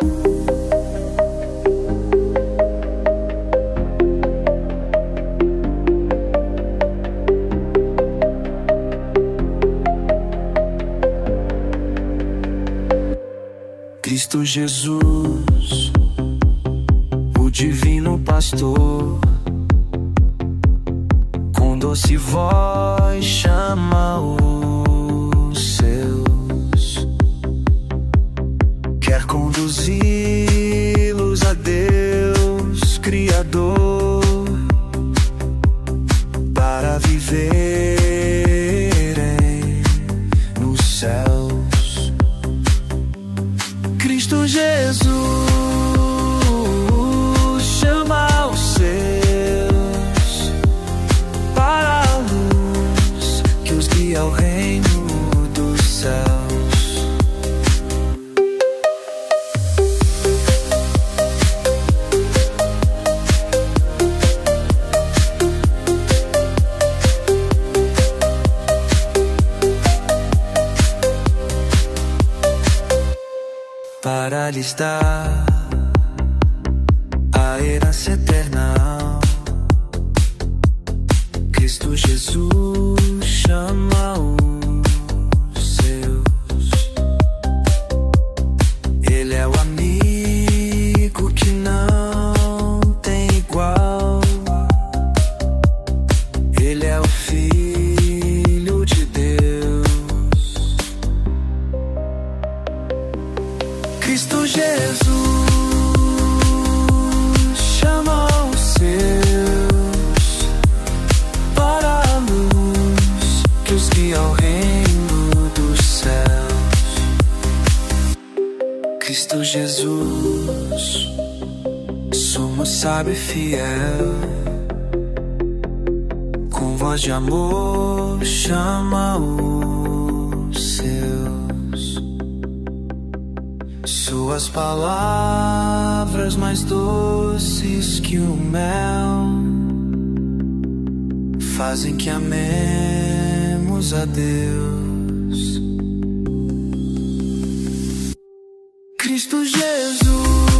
Cristo Jesus, o divino pastor, com doce voz chama os seus, quer conduzi-los a Deus Criador, para viverem nos céus. Cristo Jesus chama os seus para a luz que os guia ao reino dos céus. Para lhes dar a herança eterna, Cristo Jesus chama os seus. Ele é o amigo que não tem igual. Ele é o Filho de Deus. Cristo Jesus chama os seus para a luz que os guia ao reino dos céus. Cristo Jesus, sumo sábio e fiel, com voz de amor chama os seus. Suas palavras mais doces que o mel fazem que amemos a Deus. Cristo Jesus